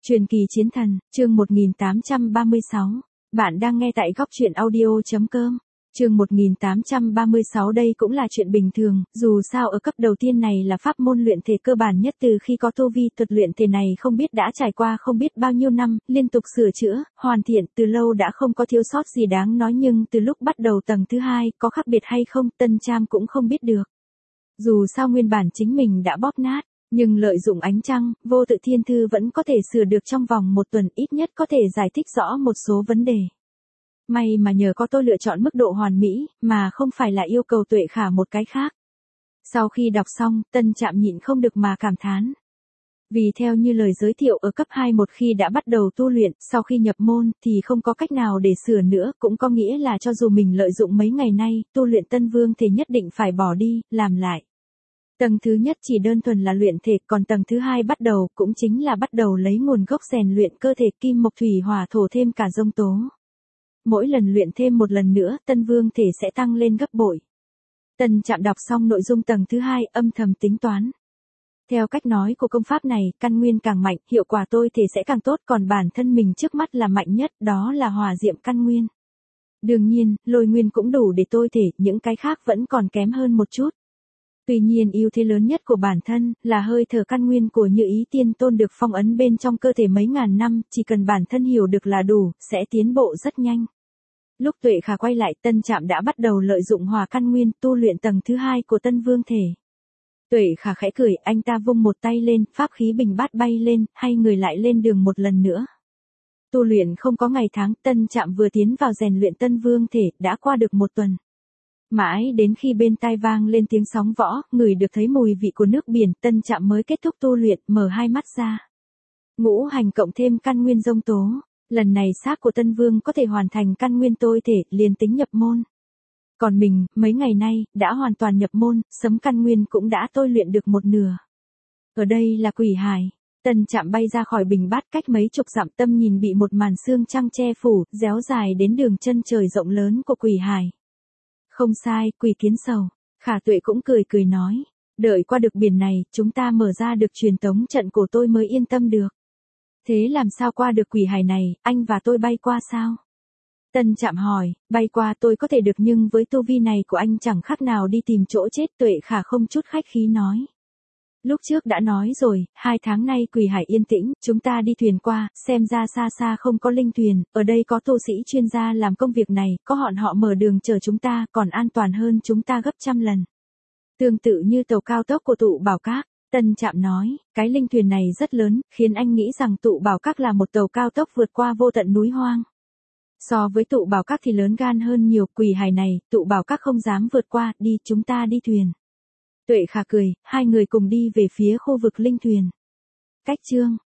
Truyền kỳ chiến thần, chương 1836. Bạn đang nghe tại góc truyện audio.com. Chương 1836 đây cũng là chuyện bình thường, dù sao ở cấp đầu tiên này là pháp môn luyện thể cơ bản nhất từ khi có tu vi thuật luyện thể này không biết đã trải qua không biết bao nhiêu năm, liên tục sửa chữa, hoàn thiện từ lâu đã không có thiếu sót gì đáng nói nhưng từ lúc bắt đầu tầng thứ hai có khác biệt hay không Tân Tram cũng không biết được. Dù sao nguyên bản chính mình đã bóp nát. Nhưng lợi dụng ánh trăng, vô tự thiên thư vẫn có thể sửa được trong vòng một tuần ít nhất có thể giải thích rõ một số vấn đề. May mà nhờ có tôi lựa chọn mức độ hoàn mỹ, mà không phải là yêu cầu Tuệ Khả một cái khác. Sau khi đọc xong, Tân Trạm nhịn không được mà cảm thán. Vì theo như lời giới thiệu ở cấp 2 một khi đã bắt đầu tu luyện, sau khi nhập môn thì không có cách nào để sửa nữa, cũng có nghĩa là cho dù mình lợi dụng mấy ngày nay, tu luyện Tân Vương thì nhất định phải bỏ đi, làm lại. Tầng thứ nhất chỉ đơn thuần là luyện thể, còn tầng thứ hai bắt đầu cũng chính là bắt đầu lấy nguồn gốc rèn luyện cơ thể kim mộc thủy hỏa thổ thêm cả dông tố. Mỗi lần luyện thêm một lần nữa, Tân Vương thể sẽ tăng lên gấp bội. Tân Trạm đọc xong nội dung tầng thứ hai, âm thầm tính toán. Theo cách nói của công pháp này, căn nguyên càng mạnh, hiệu quả tôi thể sẽ càng tốt, còn bản thân mình trước mắt là mạnh nhất, đó là hỏa diệm căn nguyên. Đương nhiên, lôi nguyên cũng đủ để tôi thể, những cái khác vẫn còn kém hơn một chút. Tuy nhiên ưu thế lớn nhất của bản thân là hơi thở căn nguyên của Như Ý Tiên Tôn được phong ấn bên trong cơ thể mấy ngàn năm, chỉ cần bản thân hiểu được là đủ, sẽ tiến bộ rất nhanh. Lúc Tuệ Khả quay lại, Tân Trạm đã bắt đầu lợi dụng hỏa căn nguyên tu luyện tầng thứ hai của Tân Vương thể. Tuệ Khả khẽ cười, anh ta vung một tay lên, pháp khí bình bát bay lên, hay người lại lên đường một lần nữa. Tu luyện không có ngày tháng, Tân Trạm vừa tiến vào rèn luyện Tân Vương thể, đã qua được một tuần. Mãi đến khi bên tai vang lên tiếng sóng võ, ngửi được thấy mùi vị của nước biển, Tân Trạm mới kết thúc tu luyện, mở hai mắt ra. Ngũ hành cộng thêm căn nguyên dông tố, lần này xác của Tân Vương có thể hoàn thành căn nguyên tôi thể, liền tính nhập môn. Còn mình, mấy ngày nay, đã hoàn toàn nhập môn, sấm căn nguyên cũng đã tôi luyện được một nửa. Ở đây là Quỷ Hải. Tân Trạm bay ra khỏi bình bát cách mấy chục dặm, tâm nhìn bị một màn sương trăng che phủ, réo dài đến đường chân trời rộng lớn của Quỷ Hải. Không sai, Quỷ Kiến Sầu. Khả Tuệ cũng cười cười nói. Đợi qua được biển này, chúng ta mở ra được truyền tống trận của tôi mới yên tâm được. Thế làm sao qua được Quỷ Hải này, anh và tôi bay qua sao? Tân Trạm hỏi, bay qua tôi có thể được nhưng với tu vi này của anh chẳng khác nào đi tìm chỗ chết. Tuệ Khả không chút khách khí nói. Lúc trước đã nói rồi, 2 tháng nay Quỷ Hải yên tĩnh, chúng ta đi thuyền qua, xem ra xa xa không có linh thuyền, ở đây có tu sĩ chuyên gia làm công việc này, có họ mở đường chờ chúng ta, còn an toàn hơn chúng ta gấp trăm lần. Tương tự như tàu cao tốc của Tụ Bảo Các, Tân Trạm nói, cái linh thuyền này rất lớn, khiến anh nghĩ rằng Tụ Bảo Các là một tàu cao tốc vượt qua vô tận núi hoang. So với Tụ Bảo Các thì lớn gan hơn nhiều, Quỷ Hải này, Tụ Bảo Các không dám vượt qua, đi chúng ta đi thuyền. Tuệ Khả cười, hai người cùng đi về phía khu vực linh thuyền. Cách chương